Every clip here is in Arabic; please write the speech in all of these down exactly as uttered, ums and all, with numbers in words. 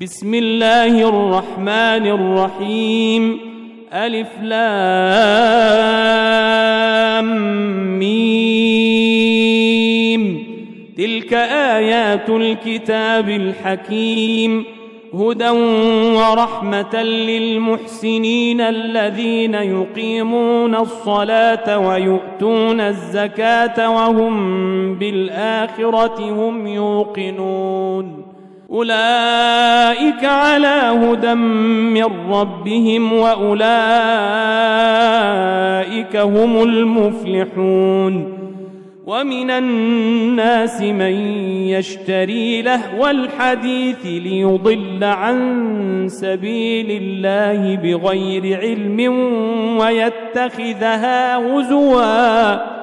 بسم الله الرحمن الرحيم. ألف لام ميم. تلك آيات الكتاب الحكيم، هدى ورحمة للمحسنين الذين يقيمون الصلاة ويؤتون الزكاة وهم بالآخرة هم يوقنون. أولئك على هدى من ربهم وأولئك هم المفلحون. ومن الناس من يشتري لهو الحديث ليضل عن سبيل الله بغير علم ويتخذها هزوا،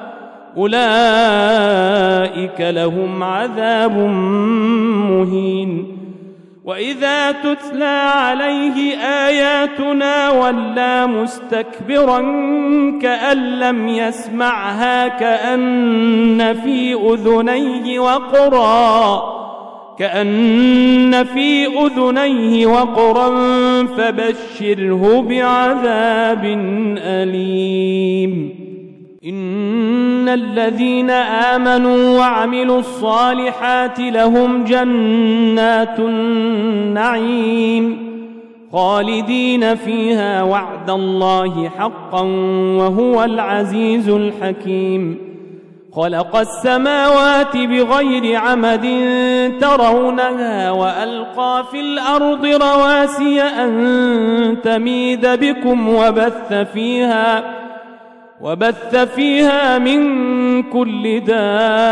أولئك لهم عذاب مهين. وإذا تتلى عليه آياتنا ولى مستكبرا كأن لم يسمعها كأن في أذنيه وقرا كأن في أذنيه وقرا فبشره بعذاب أليم. إن الذين آمنوا وعملوا الصالحات لهم جنات النعيم خالدين فيها وعد الله حقا وهو العزيز الحكيم. خلق السماوات بغير عمد ترونها وألقى في الأرض رواسي أن تميد بكم وبث فيها وبث فيها من كل دابة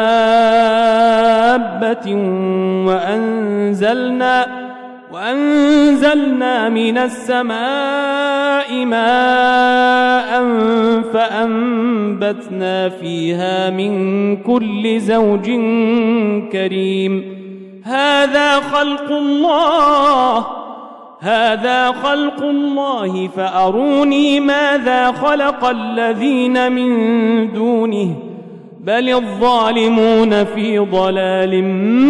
وأنزلنا وأنزلنا من السماء ماء فأنبتنا فيها من كل زوج كريم. هذا خلق الله هذا خلق الله فأروني ماذا خلق الذين من دونه بل الظالمون في ضلال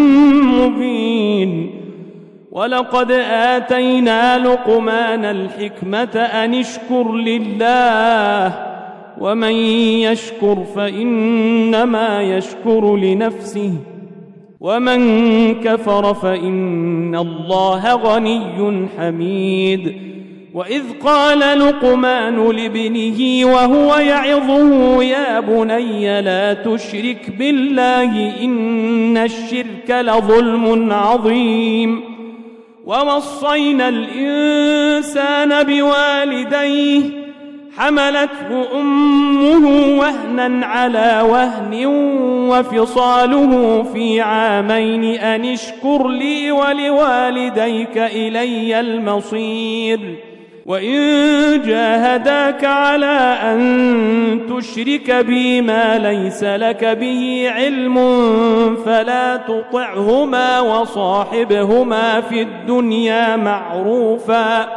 مبين. ولقد آتينا لقمان الحكمة أن اشكر لله ومن يشكر فإنما يشكر لنفسه ومن كفر فإن الله غني حميد. وإذ قال لقمان لابنه وهو يعظه يا بني لا تشرك بالله إن الشرك لظلم عظيم. ووصينا الإنسان بوالديه حملته أمه وهنا على وهن وفصاله في عامين أن اشكر لي ولوالديك إلي المصير. وإن جاهداك على أن تشرك بي ما ليس لك به علم فلا تطعهما وصاحبهما في الدنيا معروفا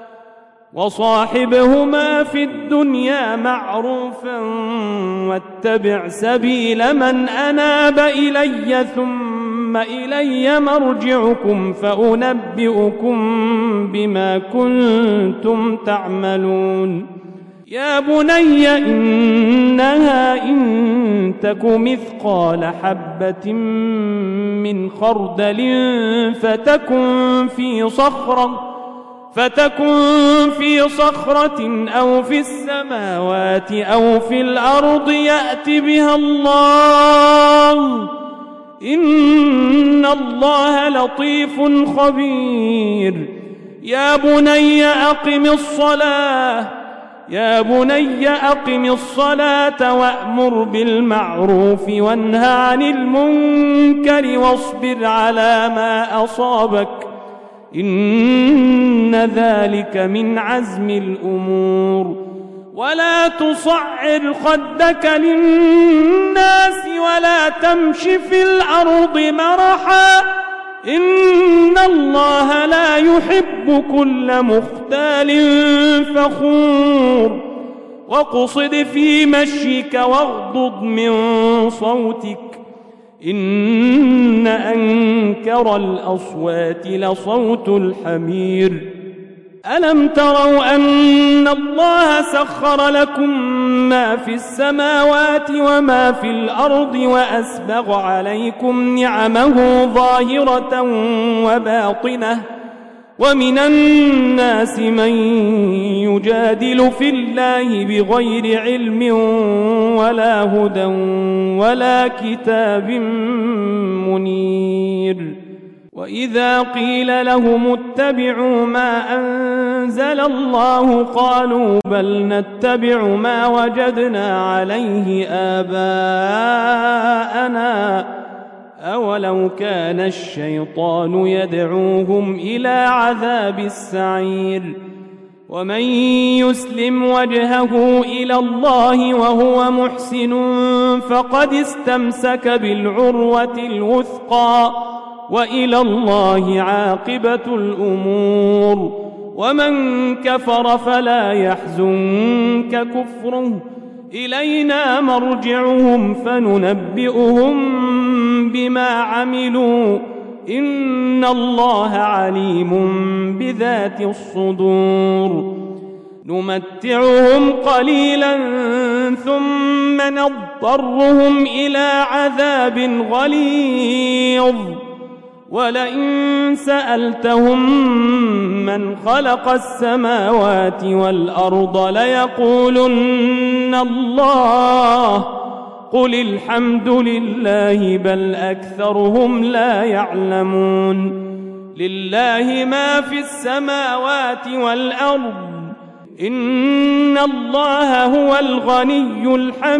وصاحبهما في الدنيا معروفا واتبع سبيل من أناب إلي ثم إلي مرجعكم فأنبئكم بما كنتم تعملون. يا بني إنها إن تك مثقال حبة من خردل فتكن في صخرة فتكن في صخرة أو في السماوات أو في الأرض يأت بها الله إن الله لطيف خبير. يا بني أقم الصلاة يا بني أقم الصلاة وأمر بالمعروف وانه عن المنكر واصبر على ما أصابك إن ذلك من عزم الأمور. ولا تصعر خدك للناس ولا تمش في الأرض مرحا إن الله لا يحب كل مختال فخور. واقصد في مشيك واغضض من صوتك إن أنكر الأصوات لصوت الحمير. ألم تروا أن الله سخر لكم ما في السماوات وما في الأرض وأسبغ عليكم نعمه ظاهرة وباطنة ومن الناس من يجادل في الله بغير علم ولا هدى ولا كتاب منير. وإذا قيل لهم اتبعوا ما أنزل الله قالوا بل نتبع ما وجدنا عليه آباءنا أولو كان الشيطان يدعوهم إلى عذاب السعير. ومن يسلم وجهه إلى الله وهو محسن فقد استمسك بالعروة الوثقى وإلى الله عاقبة الأمور. ومن كفر فلا يحزنك كفره إلينا مرجعهم فننبئهم بما عملوا إن الله عليم بذات الصدور. نمتعهم قليلا ثم نضطرهم إلى عذاب غليظ ولئن سألتهم من خلق السماوات والأرض ليقولن الله قل الحمد لله بل أكثرهم لا يعلمون. لله ما في السماوات والأرض إن الله هو الغني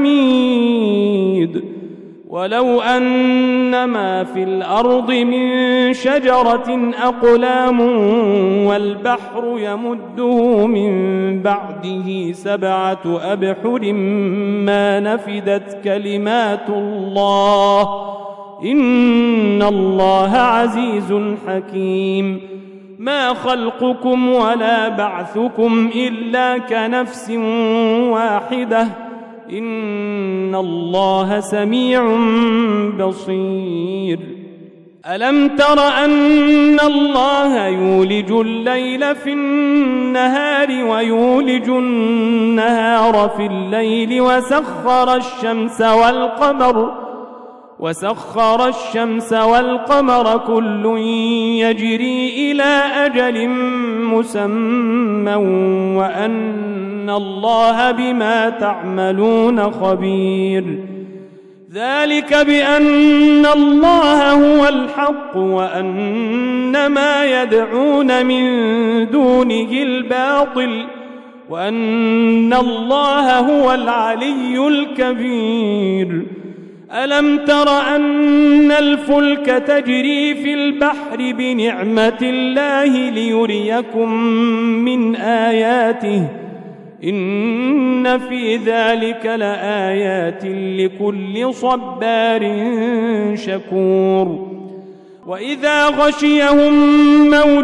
الحميد. ولو أن ما في الأرض من شجرة أقلام والبحر يمده من بعده سبعة أبحر ما نفدت كلمات الله إن الله عزيز حكيم. ما خلقكم ولا بعثكم إلا كنفس واحدة إن الله سميع بصير. ألم تر أن الله يولج الليل في النهار ويولج النهار في الليل وسخر الشمس والقمر وسخر الشمس والقمر كل يجري إلى أجل مسمى وأن الله بما تعملون خبير. ذلك بأن الله هو الحق وأن ما يدعون من دونه الباطل وأن الله هو العلي الكبير. ألم تر أن الفلك تجري في البحر بنعمة الله ليريكم من آياته إن في ذلك لآيات لكل صبار شكور. وإذا غشيهم موج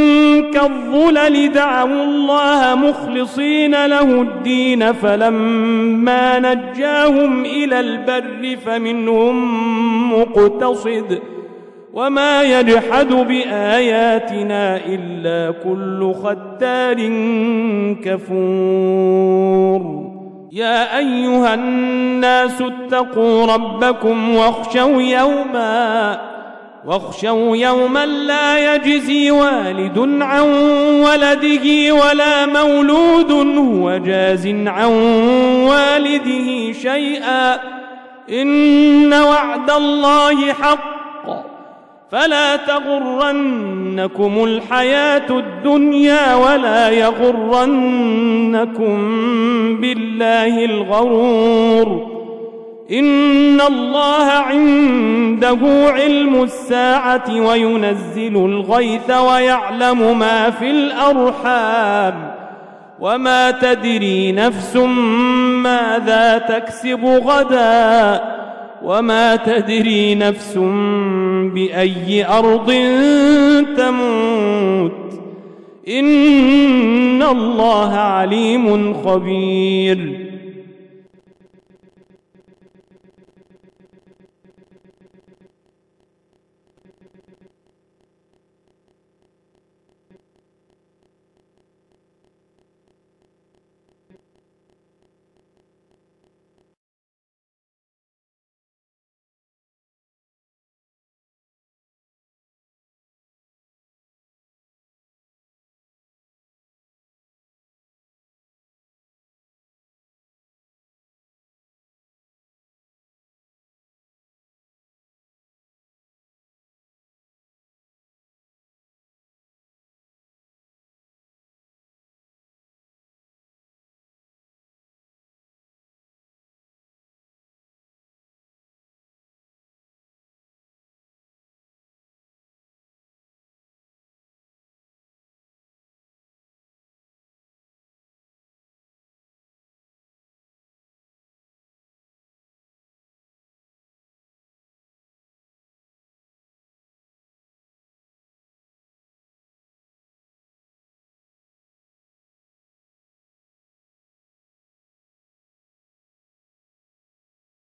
كالظلل دعوا الله مخلصين له الدين فلما نجاهم إلى البر فمنهم مقتصد وما يجحد بآياتنا إلا كل ختار كفور. يا أيها الناس اتقوا ربكم واخشوا يوما واخشوا يوما لا يجزي والد عن ولده ولا مولود هو جاز عن والده شيئا إن وعد الله حق فلا تغرنكم الحياة الدنيا ولا يغرنكم بالله الغرور. إن الله عنده علم الساعة وينزل الغيث ويعلم ما في الأرحام وما تدري نفس ماذا تكسب غدا وما تدري نفس بأي أرض تموت إن الله عليم خبير.